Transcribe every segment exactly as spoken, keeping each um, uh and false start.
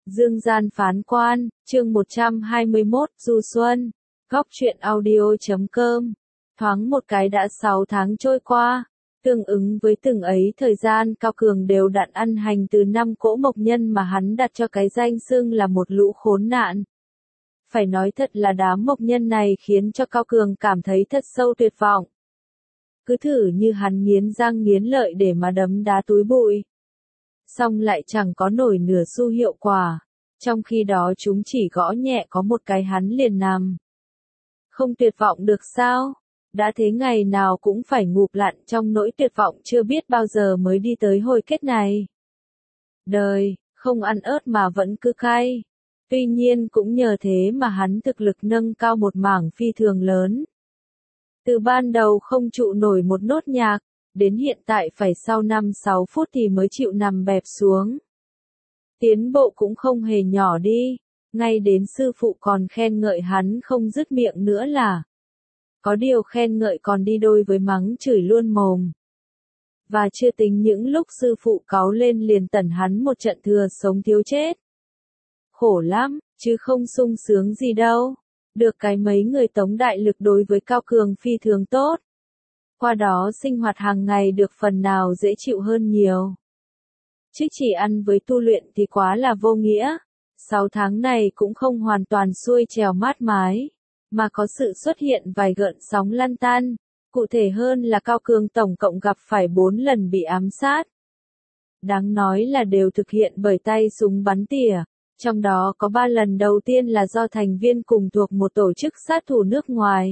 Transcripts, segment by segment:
Dương gian phán quan, chương một trăm hai mươi mốt, Du Xuân, góc truyện audio chấm com. Thoáng một cái đã sáu tháng trôi qua, tương ứng với từng ấy thời gian Cao Cường đều đặn ăn hành từ năm cỗ mộc nhân mà hắn đặt cho cái danh xưng là một lũ khốn nạn. Phải nói thật là đám mộc nhân này khiến cho Cao Cường cảm thấy thật sâu tuyệt vọng. Cứ thử như hắn nghiến răng nghiến lợi để mà đấm đá túi bụi, xong lại chẳng có nổi nửa xu hiệu quả, trong khi đó chúng chỉ gõ nhẹ có một cái hắn liền nằm. Không tuyệt vọng được sao? Đã thế ngày nào cũng phải ngụp lặn trong nỗi tuyệt vọng chưa biết bao giờ mới đi tới hồi kết này. Đời, không ăn ớt mà vẫn cứ cay. Tuy nhiên cũng nhờ thế mà hắn thực lực nâng cao một mảng phi thường lớn. Từ ban đầu không trụ nổi một nốt nhạc, đến hiện tại phải sau năm sáu phút thì mới chịu nằm bẹp xuống. Tiến bộ cũng không hề nhỏ đi, ngay đến sư phụ còn khen ngợi hắn không dứt miệng nữa là. Có điều khen ngợi còn đi đôi với mắng chửi luôn mồm. Và chưa tính những lúc sư phụ cáu lên liền tẩn hắn một trận thừa sống thiếu chết. Khổ lắm, chứ không sung sướng gì đâu. Được cái mấy người tống đại lực đối với Cao Cường phi thường tốt. Qua đó sinh hoạt hàng ngày được phần nào dễ chịu hơn nhiều. Chứ chỉ ăn với tu luyện thì quá là vô nghĩa. Sáu tháng này cũng không hoàn toàn xuôi trèo mát mái, mà có sự xuất hiện vài gợn sóng lăn tăn. Cụ thể hơn là Cao Cường tổng cộng gặp phải bốn lần bị ám sát. Đáng nói là đều thực hiện bởi tay súng bắn tỉa. Trong đó có ba lần đầu tiên là do thành viên cùng thuộc một tổ chức sát thủ nước ngoài.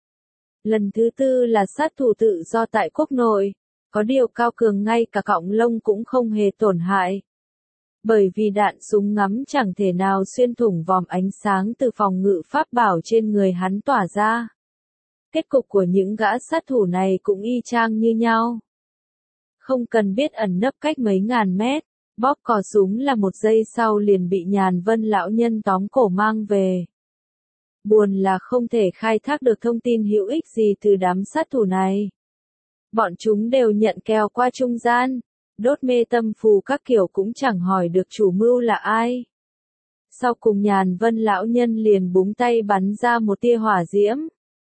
Lần thứ tư là sát thủ tự do tại quốc nội. Có điều Cao Cường ngay cả cọng lông cũng không hề tổn hại. Bởi vì đạn súng ngắm chẳng thể nào xuyên thủng vòm ánh sáng từ phòng ngự pháp bảo trên người hắn tỏa ra. Kết cục của những gã sát thủ này cũng y chang như nhau. Không cần biết ẩn nấp cách mấy ngàn mét, bóp cò súng là một giây sau liền bị Nhàn Vân lão nhân tóm cổ mang về. Buồn là không thể khai thác được thông tin hữu ích gì từ đám sát thủ này. Bọn chúng đều nhận kèo qua trung gian, đốt mê tâm phù các kiểu cũng chẳng hỏi được chủ mưu là ai. Sau cùng Nhàn Vân lão nhân liền búng tay bắn ra một tia hỏa diễm,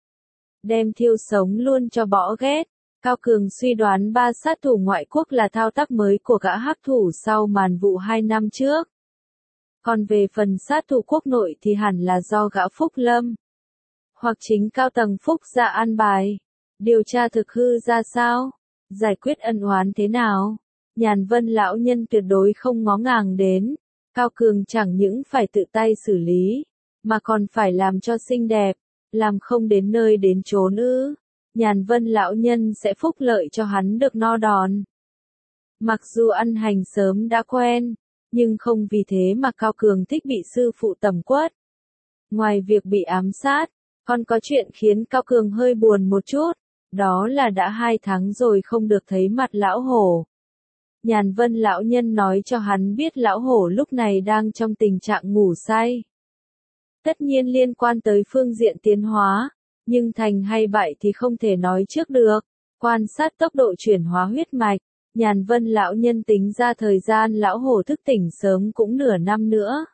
đem thiêu sống luôn cho bỏ ghét. Cao Cường suy đoán ba sát thủ ngoại quốc là thao tác mới của gã hắc thủ sau màn vụ hai năm trước. Còn về phần sát thủ quốc nội thì hẳn là do gã Phúc Lâm, hoặc chính cao tầng Phúc gia an bài. Điều tra thực hư ra sao? Giải quyết ân oán thế nào? Nhàn Vân lão nhân tuyệt đối không ngó ngàng đến. Cao Cường chẳng những phải tự tay xử lý, mà còn phải làm cho xinh đẹp, làm không đến nơi đến chốn ư. Nhàn Vân lão nhân sẽ phúc lợi cho hắn được no đòn. Mặc dù ăn hành sớm đã quen, nhưng không vì thế mà Cao Cường thích bị sư phụ tẩm quất. Ngoài việc bị ám sát, còn có chuyện khiến Cao Cường hơi buồn một chút, đó là đã hai tháng rồi không được thấy mặt lão hổ. Nhàn Vân lão nhân nói cho hắn biết lão hổ lúc này đang trong tình trạng ngủ say. Tất nhiên liên quan tới phương diện tiến hóa, nhưng thành hay bại thì không thể nói trước được. Quan sát tốc độ chuyển hóa huyết mạch, Nhàn Vân lão nhân tính ra thời gian lão hổ thức tỉnh sớm cũng nửa năm nữa.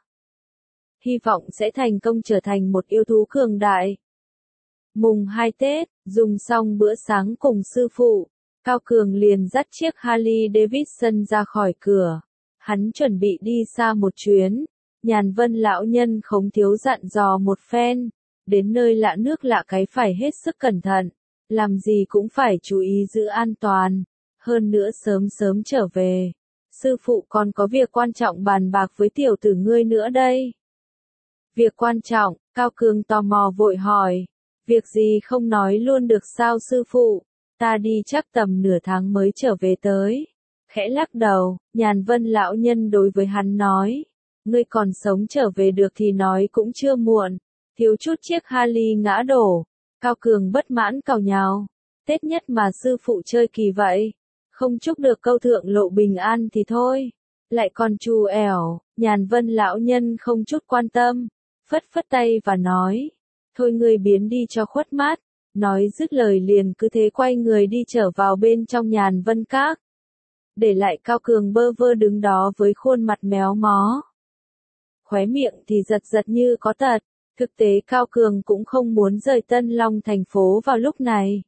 Hy vọng sẽ thành công trở thành một yêu thú cường đại. Mùng hai Tết, dùng xong bữa sáng cùng sư phụ, Cao Cường liền dắt chiếc Harley Davidson ra khỏi cửa. Hắn chuẩn bị đi xa một chuyến. Nhàn Vân lão nhân không thiếu dặn dò một phen. Đến nơi lạ nước lạ cái phải hết sức cẩn thận. Làm gì cũng phải chú ý giữ an toàn. Hơn nữa sớm sớm trở về. Sư phụ còn có việc quan trọng bàn bạc với tiểu tử ngươi nữa đây. Việc quan trọng, Cao Cường tò mò vội hỏi. Việc gì không nói luôn được sao sư phụ? Ta đi chắc tầm nửa tháng mới trở về tới. Khẽ lắc đầu, Nhàn Vân lão nhân đối với hắn nói. Ngươi còn sống trở về được thì nói cũng chưa muộn. Thiếu chút chiếc Harley ngã đổ. Cao Cường bất mãn càu nhào. Tết nhất mà sư phụ chơi kỳ vậy. Không chúc được câu thượng lộ bình an thì thôi. Lại còn chù ẻo. Nhàn Vân lão nhân không chút quan tâm. Phất phất tay và nói. Thôi ngươi biến đi cho khuất mắt. Nói dứt lời liền cứ thế quay người đi trở vào bên trong Nhàn Vân Các. Để lại Cao Cường bơ vơ đứng đó với khuôn mặt méo mó. khóe miệng thì giật giật như có tật. Thực tế Cao Cường cũng không muốn rời Tân Long thành phố vào lúc này.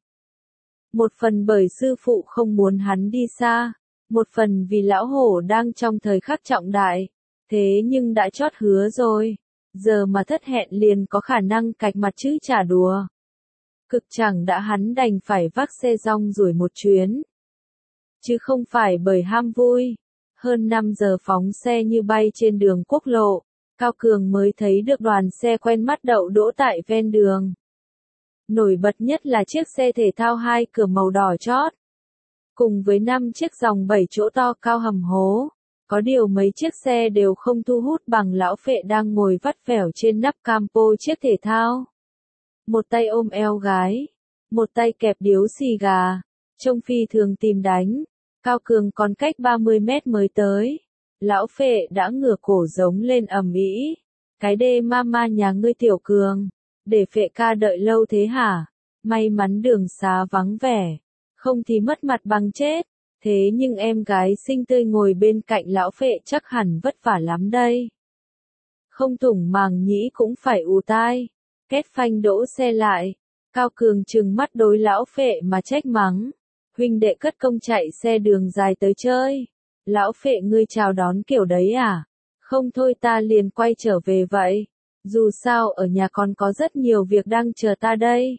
Một phần bởi sư phụ không muốn hắn đi xa, một phần vì lão hổ đang trong thời khắc trọng đại. Thế nhưng đã chót hứa rồi, giờ mà thất hẹn liền có khả năng cạch mặt chứ chả đùa. Cực chẳng đã hắn đành phải vác xe rong ruổi một chuyến. Chứ không phải bởi ham vui. Hơn năm giờ phóng xe như bay trên đường quốc lộ, Cao Cường mới thấy được đoàn xe quen mắt đậu đỗ tại ven đường. Nổi bật nhất là chiếc xe thể thao hai cửa màu đỏ chót. Cùng với năm chiếc dòng bảy chỗ to cao hầm hố. Có điều mấy chiếc xe đều không thu hút bằng lão phệ đang ngồi vắt vẻo trên nắp campo chiếc thể thao. Một tay ôm eo gái, một tay kẹp điếu xì gà, trông phi thường tìm đánh. Cao Cường còn cách ba mươi mét mới tới. Lão phệ đã ngửa cổ giống lên ầm ĩ. Cái đê mama nhà ngươi Tiểu Cường, để phệ ca đợi lâu thế hả? May mắn đường xá vắng vẻ, không thì mất mặt bằng chết. Thế nhưng em gái xinh tươi ngồi bên cạnh lão phệ chắc hẳn vất vả lắm đây. Không thủng màng nhĩ cũng phải ù tai. Két phanh đỗ xe lại. Cao Cường trừng mắt đối lão phệ mà trách mắng. Huynh đệ cất công chạy xe đường dài tới chơi. Lão phệ ngươi chào đón kiểu đấy à? Không thôi ta liền quay trở về vậy. Dù sao ở nhà còn có rất nhiều việc đang chờ ta đây.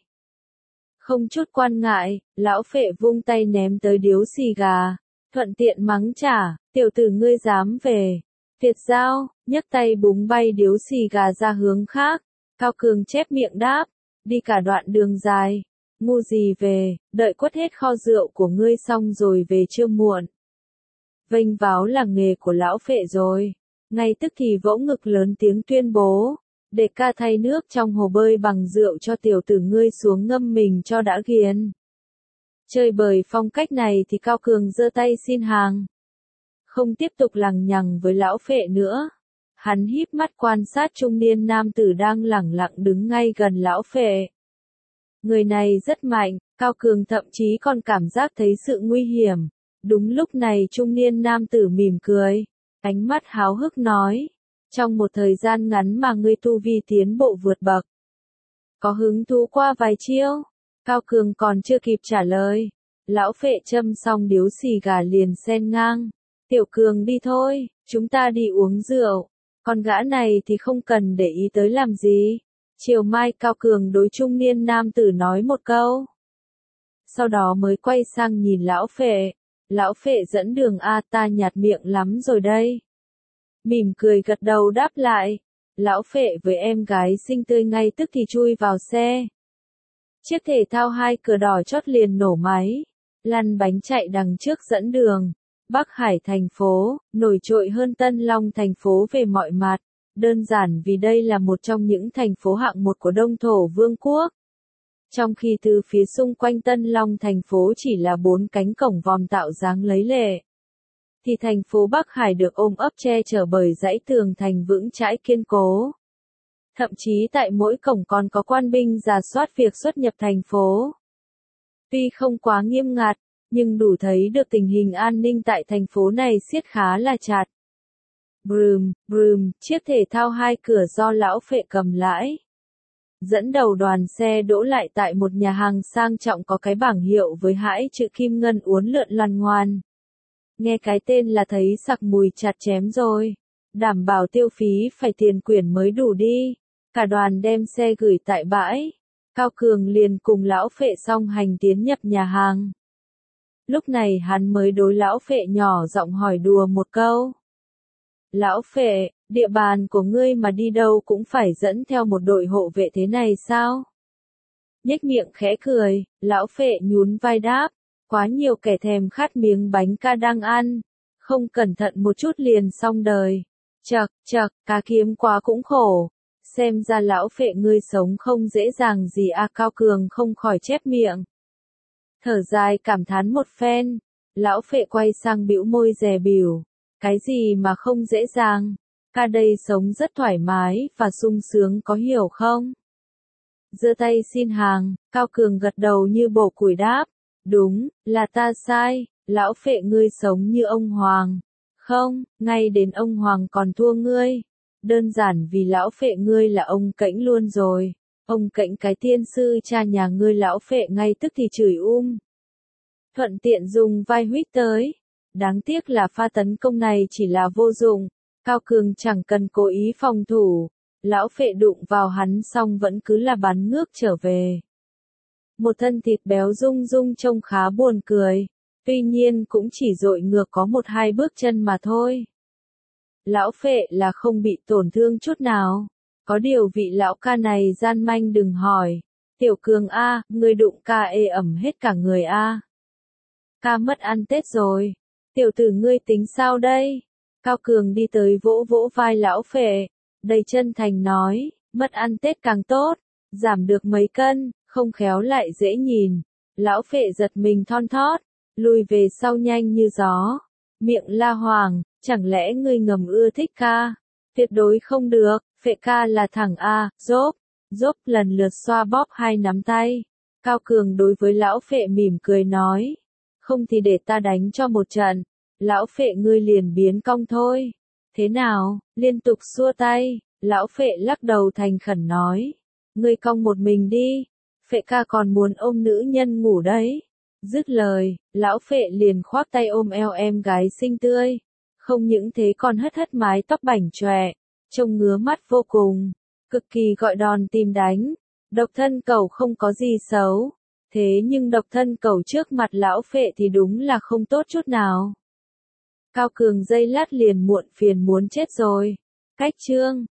Không chút quan ngại, lão phệ vung tay ném tới điếu xì gà. Thuận tiện mắng trả, tiểu tử ngươi dám về. Tiệt giao, nhấc tay búng bay điếu xì gà ra hướng khác. Cao Cường chép miệng đáp, đi cả đoạn đường dài. Ngu gì về, đợi quất hết kho rượu của ngươi xong rồi về chưa muộn. Vênh váo là nghề của lão phệ rồi. Ngay tức thì vỗ ngực lớn tiếng tuyên bố. Để ca thay nước trong hồ bơi bằng rượu cho tiểu tử ngươi xuống ngâm mình cho đã ghiền. Chơi bời phong cách này thì Cao Cường giơ tay xin hàng. Không tiếp tục lằng nhằng với lão phệ nữa. Hắn híp mắt quan sát trung niên nam tử đang lẳng lặng đứng ngay gần lão phệ. Người này rất mạnh, Cao Cường thậm chí còn cảm giác thấy sự nguy hiểm. Đúng lúc này trung niên nam tử mỉm cười, ánh mắt háo hức nói. Trong một thời gian ngắn mà ngươi tu vi tiến bộ vượt bậc. Có hứng thú qua vài chiêu? Cao Cường còn chưa kịp trả lời. Lão phệ châm xong điếu xì gà liền xen ngang. Tiểu Cường đi thôi, chúng ta đi uống rượu. Còn gã này thì không cần để ý tới làm gì. Chiều mai Cao Cường đối trung niên nam tử nói một câu. Sau đó mới quay sang nhìn lão phệ. Lão phệ dẫn đường a ta nhạt miệng lắm rồi đây. Mỉm cười gật đầu đáp lại. Lão phệ với em gái xinh tươi ngay tức thì chui vào xe. Chiếc thể thao hai cửa đỏ chót liền nổ máy. Lăn bánh chạy đằng trước dẫn đường. Bắc Hải thành phố, nổi trội hơn Tân Long thành phố về mọi mặt. Đơn giản vì đây là một trong những thành phố hạng một của Đông Thổ Vương quốc. Trong khi từ phía xung quanh Tân Long thành phố chỉ là bốn cánh cổng vòm tạo dáng lấy lệ. Thì thành phố Bắc Hải được ôm ấp che chở bởi dãy tường thành vững chãi kiên cố. Thậm chí tại mỗi cổng còn có quan binh rà soát việc xuất nhập thành phố. Tuy không quá nghiêm ngặt, nhưng đủ thấy được tình hình an ninh tại thành phố này siết khá là chặt. Broom, broom, chiếc thể thao hai cửa do lão phệ cầm lái. Dẫn đầu đoàn xe đỗ lại tại một nhà hàng sang trọng có cái bảng hiệu với hãi chữ kim ngân uốn lượn loằn ngoằn. Nghe cái tên là thấy sặc mùi chặt chém rồi. Đảm bảo tiêu phí phải tiền quyển mới đủ đi. Cả đoàn đem xe gửi tại bãi. Cao Cường liền cùng lão phệ song hành tiến nhập nhà hàng. Lúc này hắn mới đối lão phệ nhỏ giọng hỏi đùa một câu. Lão phệ, địa bàn của ngươi mà đi đâu cũng phải dẫn theo một đội hộ vệ thế này sao? Nhếch miệng khẽ cười, lão phệ nhún vai đáp. Quá nhiều kẻ thèm khát miếng bánh ca đang ăn. Không cẩn thận một chút liền xong đời. Chậc, chậc, cá kiếm quá cũng khổ. Xem ra lão phệ ngươi sống không dễ dàng gì à. Cao Cường không khỏi chép miệng. Thở dài cảm thán một phen. Lão phệ quay sang bĩu môi dè bỉu. Cái gì mà không dễ dàng? Ca đây sống rất thoải mái và sung sướng có hiểu không? Giơ tay xin hàng, Cao Cường gật đầu như bổ củi đáp. Đúng, là ta sai, lão phệ ngươi sống như ông Hoàng. Không, ngay đến ông Hoàng còn thua ngươi. Đơn giản vì lão phệ ngươi là ông cãnh luôn rồi. Ông cãnh cái tiên sư cha nhà ngươi lão phệ ngay tức thì chửi um. Thuận tiện dùng vai huýt tới. Đáng tiếc là pha tấn công này chỉ là vô dụng. Cao Cường chẳng cần cố ý phòng thủ. Lão phệ đụng vào hắn xong vẫn cứ là bắn ngước trở về. Một thân thịt béo rung rung trông khá buồn cười. Tuy nhiên cũng chỉ dội ngược có một hai bước chân mà thôi. Lão phệ là không bị tổn thương chút nào. Có điều vị lão ca này gian manh đừng hỏi. Tiểu Cường a, ngươi đụng ca ê ẩm hết cả người a. Ca mất ăn Tết rồi. Tiểu tử ngươi tính sao đây? Cao Cường đi tới vỗ vỗ vai lão phệ. Đầy chân thành nói, mất ăn Tết càng tốt. Giảm được mấy cân, không khéo lại dễ nhìn. Lão phệ giật mình thon thót. Lùi về sau nhanh như gió. Miệng la hoàng, chẳng lẽ ngươi ngầm ưa thích ca? Tuyệt đối không được, phệ ca là thằng A, dốp. Dốp lần lượt xoa bóp hai nắm tay. Cao Cường đối với lão phệ mỉm cười nói. Không thì để ta đánh cho một trận. Lão phệ ngươi liền biến cong thôi. Thế nào, liên tục xua tay. Lão phệ lắc đầu thành khẩn nói. Ngươi cong một mình đi. Phệ ca còn muốn ôm nữ nhân ngủ đấy. Dứt lời, lão phệ liền khoác tay ôm eo em gái xinh tươi. Không những thế còn hất hất mái tóc bảnh chòe, trông ngứa mắt vô cùng, cực kỳ gọi đòn tìm đánh. Độc thân cẩu không có gì xấu, thế nhưng độc thân cẩu trước mặt lão phệ thì đúng là không tốt chút nào. Cao Cường giây lát liền muộn phiền muốn chết rồi. Cách chương